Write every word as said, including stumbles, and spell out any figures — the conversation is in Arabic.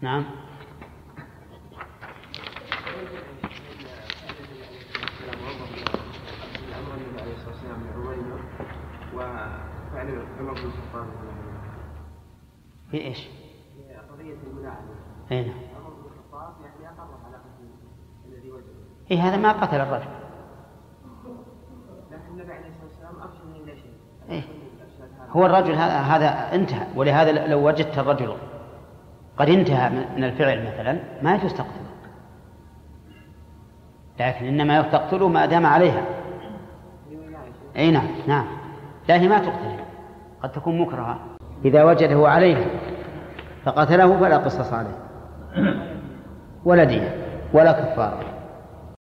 نعم. في إيش؟ قضية الملاعنة. أين؟ عمر بن الخطاب يعني أقر على قتل الذي وجده. إيه هذا ما قتل الرجل. لكن النبي عليه الصلاة والسلام أرشد من لا شيء. إيه؟ هو الرجل هذا هذا انتهى، ولهذا لو وجدت الرجل قد انتهى من الفعل مثلا ما يجوز تقتله، لكن إنما تقتله ما دام عليها. أي نعم نعم، لا هي ما تقتل، قد تكون مكرهة. إذا وجده عليها فقتله فلا قصاص عليه ولا دية ولا كفارة.